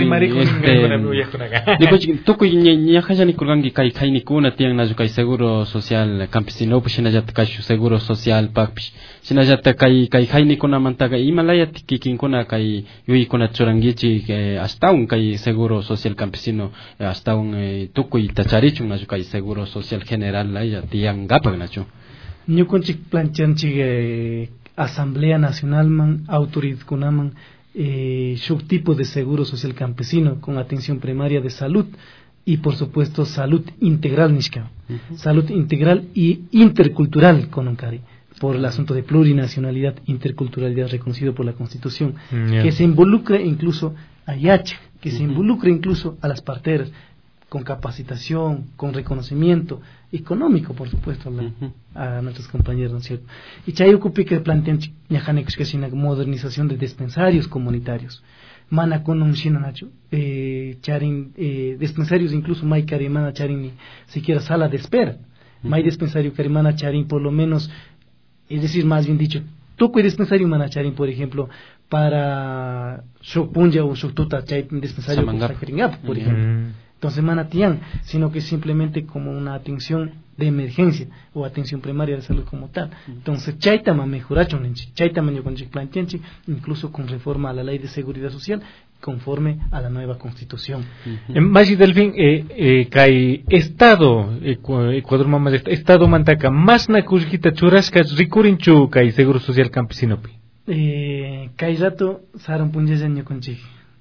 Tú que ni haja ni kurgangi kai kai ni kuna tiang najo kai seguro social campesino pues sinajat kai seguro social pakpish sinajat kai kai kai ni kuna mantaga Himalaya tikikin kuna kai yui kuna churangichi hasta un kai seguro social campesino hasta un tukuy tacharichu najo kai seguro social general la ya tiang gapa nacho. Ñu conchik planchanchi Asamblea Nacional man autoridad kunaman eh, subtipo de seguro social campesino con atención primaria de salud y por supuesto salud integral nishka uh-huh. Salud integral y intercultural con Oncari por el asunto de plurinacionalidad interculturalidad reconocido por la Constitución yeah. Que se involucre incluso a Yach que uh-huh. Se involucre incluso a las parteras con capacitación, con reconocimiento económico, por supuesto, la, uh-huh. A nuestros compañeros, ¿no es cierto? Y Chayukupi que plantean Yahanekos que es una modernización de dispensarios comunitarios. Mana con un nacho, eh, charin, eh, dispensarios incluso May Karimana charin ni siquiera sala de espera. Uh-huh. May dispensario Karimana charin por lo menos, es decir, más bien dicho, Tuco y dispensario Mana charin, por ejemplo, para Shopunja o Shotuta chay dispensario Karingap, por ejemplo. Uh-huh. Entonces manatian, sino que simplemente como una atención de emergencia o atención primaria de salud como tal. Entonces chaitama mejoracho nenchi, chaitama yo con plantianchi, incluso con reforma a la ley de seguridad social conforme a la nueva constitución. En Machi Delfín, eh, eh, kai estado Ecuador mamá estado mantaca más na kushkita churaskas rikurinchu kai seguro social campesino pi. Eh, kai rato saran punjejan yo con chiqui.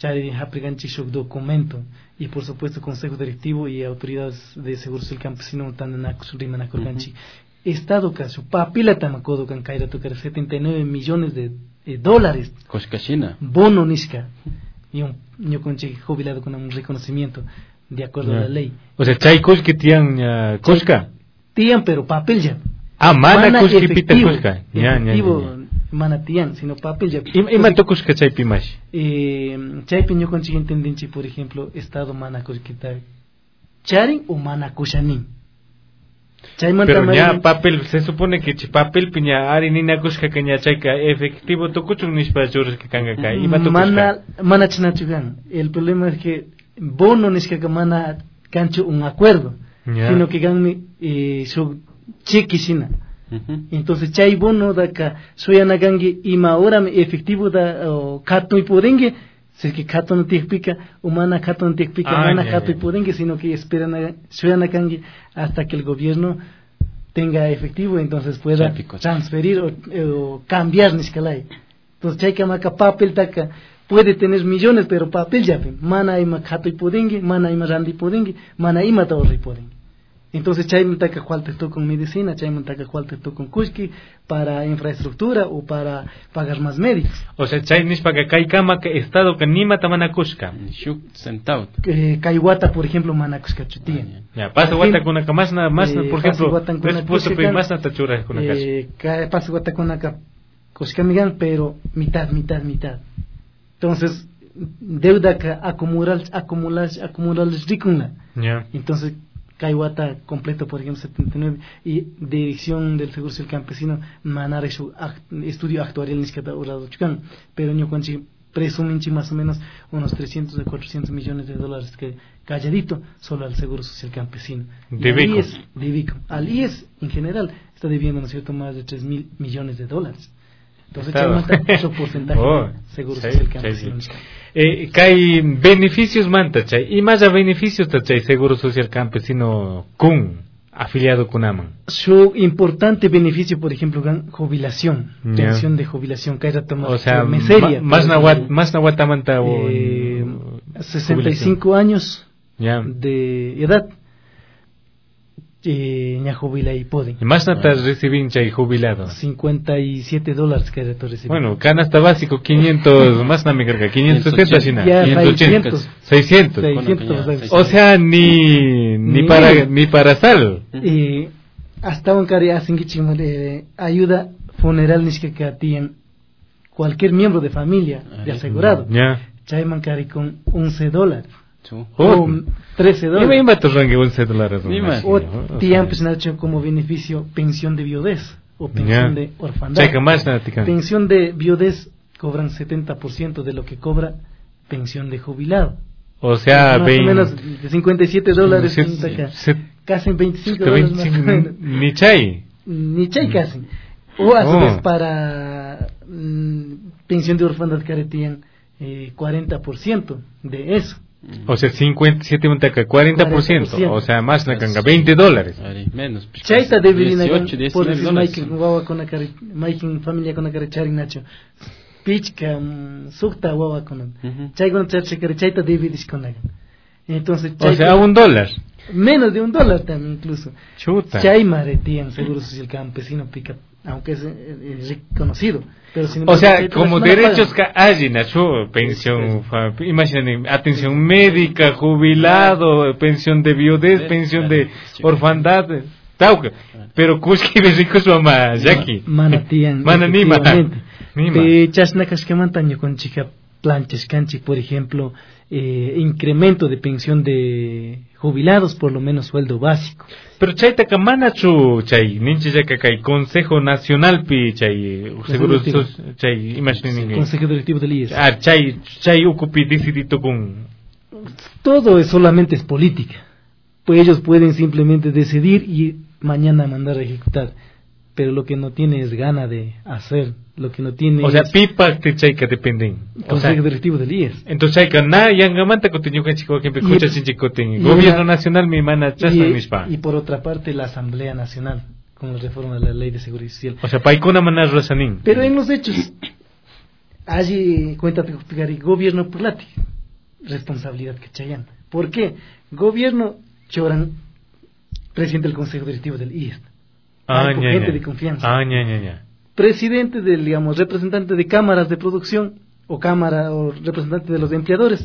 chari hapriganchi shuk documento y por supuesto consejo directivo y autoridades de seguros del campesino tananakus rimanakurganchi estado caso papila tamakodo kan kaira tocar setenta y nueve millones de eh, dólares Koshkashina bono niska y un niño conche jubilado con un reconocimiento de acuerdo yeah. a la ley. O sea, chay koshki tian uh, koshka. Tian pero papel ya. Ah, mana koshki pita koshka. Ya, ya. Mana tian, sino papel ya. ¿Y mato koshka chay pimash? Eh, chay piño conche entendenchi, por ejemplo, estado mana koshkita charin o mana kushanin. Pero ya papel, se supone que papel piña ari nina kushka kanya chayka efectivo tokuchun nispa churros que kanga kai. Mana mana chinachugan. El problema es que bono niska que mana cancho un acuerdo, yeah. sino que ganme eh, su chiquisina. Uh-huh. Entonces chay bono da ka soyana gangi ima ahora efectivo da o kato y podengue, si es que kato no te explica, humana kato no te explica, ah, mana yeah, kato yeah. y podengue, sino que esperan a soyana gangi hasta que el gobierno tenga efectivo, entonces pueda Chapico, transferir o, o cambiar niskalay. Entonces chay kamaka papel taka puede tener millones, pero papel ya ven. Mana ima kato y podengue, mana ima randi podengue, mana ima torre podengue. Entonces chay mantaka cual te con medicina, chay mantaka cual te con kushki para infraestructura o para pagar más médicos. O sea, chay nispa que kai kama que estado que ni mata mana kushka. Shuk centavo. Que kaiwata por ejemplo mana kushka chutia. Ya, pasa guata con una más nada más, por ejemplo, presupuesto que más nada chura con una casa. Pasa guata con una kushka migan, pero mitad, mitad, mitad. Entonces deuda que acumular acumular acumular ricuna. Ya. Entonces Kaiwata completo, por ejemplo, setenta y nueve, y dirección del Seguro Social Campesino, manar su estudio actuarial en Niscata Urado Chucan, pero yo conchi presumen más o menos unos trescientos a cuatrocientos millones de dólares que calladito solo al Seguro Social Campesino. De Vico. De Vico. Al I E S en general está debiendo, ¿no es cierto?, más de tres mil millones de dólares. Entonces, ¿qué su porcentaje oh, de Seguro Social Campesino? Eh, hay beneficios manta chay y más a beneficios chay Seguro Social Campesino con afiliado con Aman. Su importante beneficio, por ejemplo, jubilación, yeah. pensión de jubilación, que era tomar o sea, miseria, ma, más nawat más nawatamanta o eh, sesenta y cinco años yeah. de edad. Eh, ña jubila y pueden. ¿Y más nata recibir chay jubilado? cincuenta y siete dólares que reto recibir. Bueno, canasta básico quinientos, más na mi carga, quinientos sesenta china. seiscientos. seiscientos. seiscientos. O sea, ni ni, ni para ni para sal. Y hasta un cari hacen que ayuda funeral ni que tienen cualquier miembro de familia de asegurado. Ya. Chay mancari con once dólares. Oh. O trece dólares. Y me rangue once dólares. O tienen presentado como beneficio pensión de viudez o pensión yeah. de orfandad. Pensión de viudez cobran setenta por ciento de lo que cobra pensión de jubilado. O sea, más o menos de cincuenta y siete dólares, casi veinticinco dólares más o menos. Ni chay. Ni chay casi. O a su vez para mm, pensión de orfandad caretían eh, cuarenta por ciento de eso. O sea, cincuenta y siete montaca, cuarenta por ciento, o sea, más la canga, veinte dólares. Menos. Chaita de Virina, por decir, Mike, guava con la cara, Mike, familia con la cara, Chari Nacho. Pichka, sukta guava con la Chay con la chaita de Viris con la Entonces, o sea, un dólar. Menos de un dólar también, incluso. Chuta. Chay maretían, Seguro Social Campesino, pica, aunque es eh, reconocido. Pero sin o sea, como derechos que hay, Nacho, pensión, imaginen, atención médica, jubilado, pensión de viudez, pensión de orfandad, tauca. Pero kuski besico su mamá, Jackie. Manatian. Mananima. Pe chasnakas que mantaño con chica planches canchi, por ejemplo, eh, incremento de pensión de jubilados, por lo menos sueldo básico. Pero chayta kamanachu chay ninchi ya kai Consejo Nacional pi chay seguro chay imaginen Consejo Directivo del I E S. Ah, chay chay ocupi decidito con todo es solamente es política. Pues ellos pueden simplemente decidir y mañana mandar a ejecutar. Pero lo que no tiene es gana de hacer, lo que no tiene. O sea, pipa te chayka dependen. Consejo o sea, Directivo del I E S. Entonces chayka na yangamanta cotiño que chico que escucha sin chicoten. Gobierno Nacional mi mana chasna mispa. Y por otra parte la Asamblea Nacional con la reforma de la Ley de Seguridad Social. O sea, paikuna manas rosanin. Pero en los hechos allí cuenta de gobierno político. responsabilidad que chayan. ¿Por qué? Gobierno choran presidente del Consejo Directivo del I E S. Ah, ña, gente ña. de confianza. Ah, ña, ña, ña. Presidente del, digamos, representante de cámaras de producción o cámara o representante de los empleadores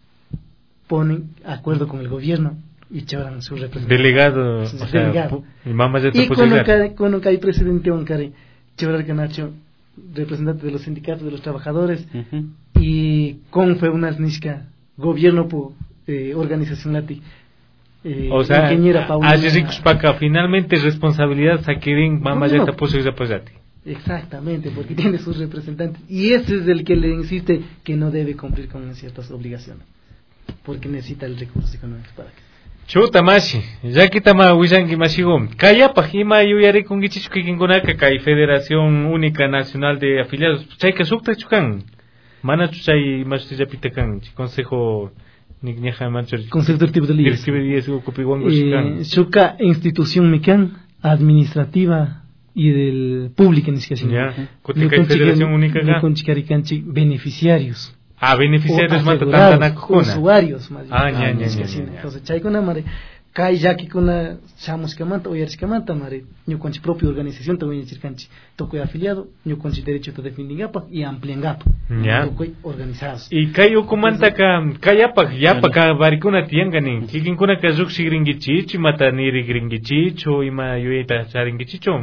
ponen acuerdo con el gobierno y choran su representante. Delegado, Su o sea, delegado. pu- y mamá ya te Y puso cuando ya. cae, cuando cae presidente Oncare, chorar Canacho, representante de los sindicatos de los trabajadores, Ujú. y con fue unas nisca gobierno por eh, organización lati eh, O sea, ingeniera Paulina. así ricos paca, finalmente responsabilidad saquirin mamá ya No, te no. puso ya pues ya ti. Exactamente, porque tiene sus representantes y ese es el que le insiste que no debe cumplir con ciertas obligaciones porque necesita el recurso económico para que. Chuta mashi, ya que tama wisangi masigo. Kaya pajima yo yare con gichichu que kingonaka kai Federación Única Nacional de Afiliados. Chay que sukta chukan. Mana chuchay mashi japitakan, consejo ni ñaja mancho. Consejo Directivo del I E S. Directivo del I E S kupiwango chukan. Eh, Shuka institución mecan administrativa y del pública ni siquiera. Ya, kuti kai Federación Única ga. Con chicaricanchi beneficiarios. Ah, beneficiarios O mata asegurados, tanta nakuna. usuarios más bien. Ah, ña, ña, Ni ña, siquiera. ña, ña. Entonces chay con mare kai ya que con la chamos que manta o yaris que manta mare ñu con propia organización te voy a decir canchi toco afiliado ñu con derecho de definir gapa y amplían gapa. Ya. Toco organizados. Y kayo kumanta ka kaya pa ya pa ka barikuna tiangani kikin kuna ka zuk sigringichich mata ni rigringichich o ima yueta charingichicho.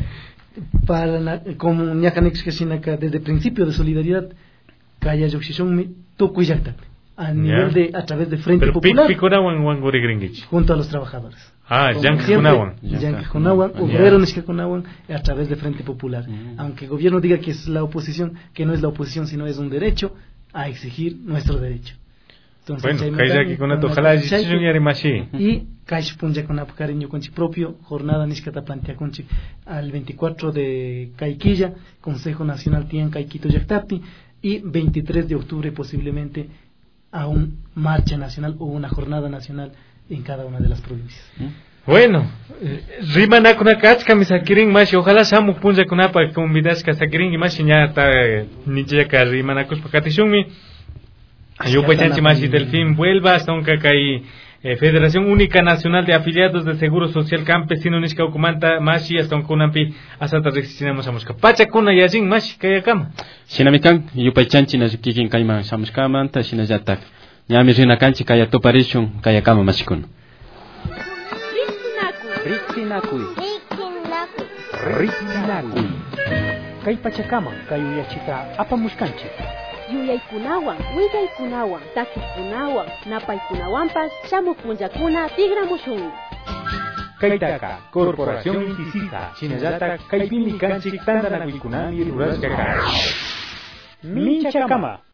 Para la, como ñacanex que sinaka desde el principio de solidaridad kaya yoxishon mi toco y yakta a nivel Ya. de a través de Frente Pero Popular pic picona wan wan gorigringich. junto a los trabajadores. Ah, Como yanka siempre, kunawan. Yanka Kunawan, Ya. obrero Nisca Kunawan, a través de Frente Popular. Aunque el gobierno diga que es la oposición, que no es la oposición, sino es un derecho a exigir nuestro derecho. Bueno, chay kaya matani, ki kuna to kuna jala chay, jichichun yari mashi. y Kaish Punja con cariño con propio, jornada Niscata plantea con al veinticuatro de Caiquilla, Consejo Nacional Tian Caiquito Yactapi, y veintitrés de octubre posiblemente a una marcha nacional o una jornada nacional en cada una de las provincias. Bueno, rimana kuna kachka misakirin mashi, ojalá samu punja kuna pa convidas ka sakirin mashi nya ta niche ka rimana kus pakatishumi. Yo pues chanchi mashi del fin vuelva hasta un cacaí. Eh, Federación Única Nacional de Afiliados de Seguro Social Campesino Nisca Ucumanta Mashi hasta un kunampi hasta rexisinamos a Mosca. Pacha kuna yazin Mashi kaya kama. Sinamikan yupay chanchi na kikin kayma samuskama ta sinajatak. Nyami rina kanchi kaya toparishun kaya kama mashikun. Rixinakuy. Rixinakuy. Rixinakuy. Kay pachakama kayo yachita apamuskanchi. Yuyaykunawan, willaykunawan, takikunawan, napaykunawanpas, shamukunjakuna tigramushun. Kaytaka, Corporación Intisita, Chinayata, Kaypimi Kanchik, Tandanakuikunami, Rurashkaka. Minchakama.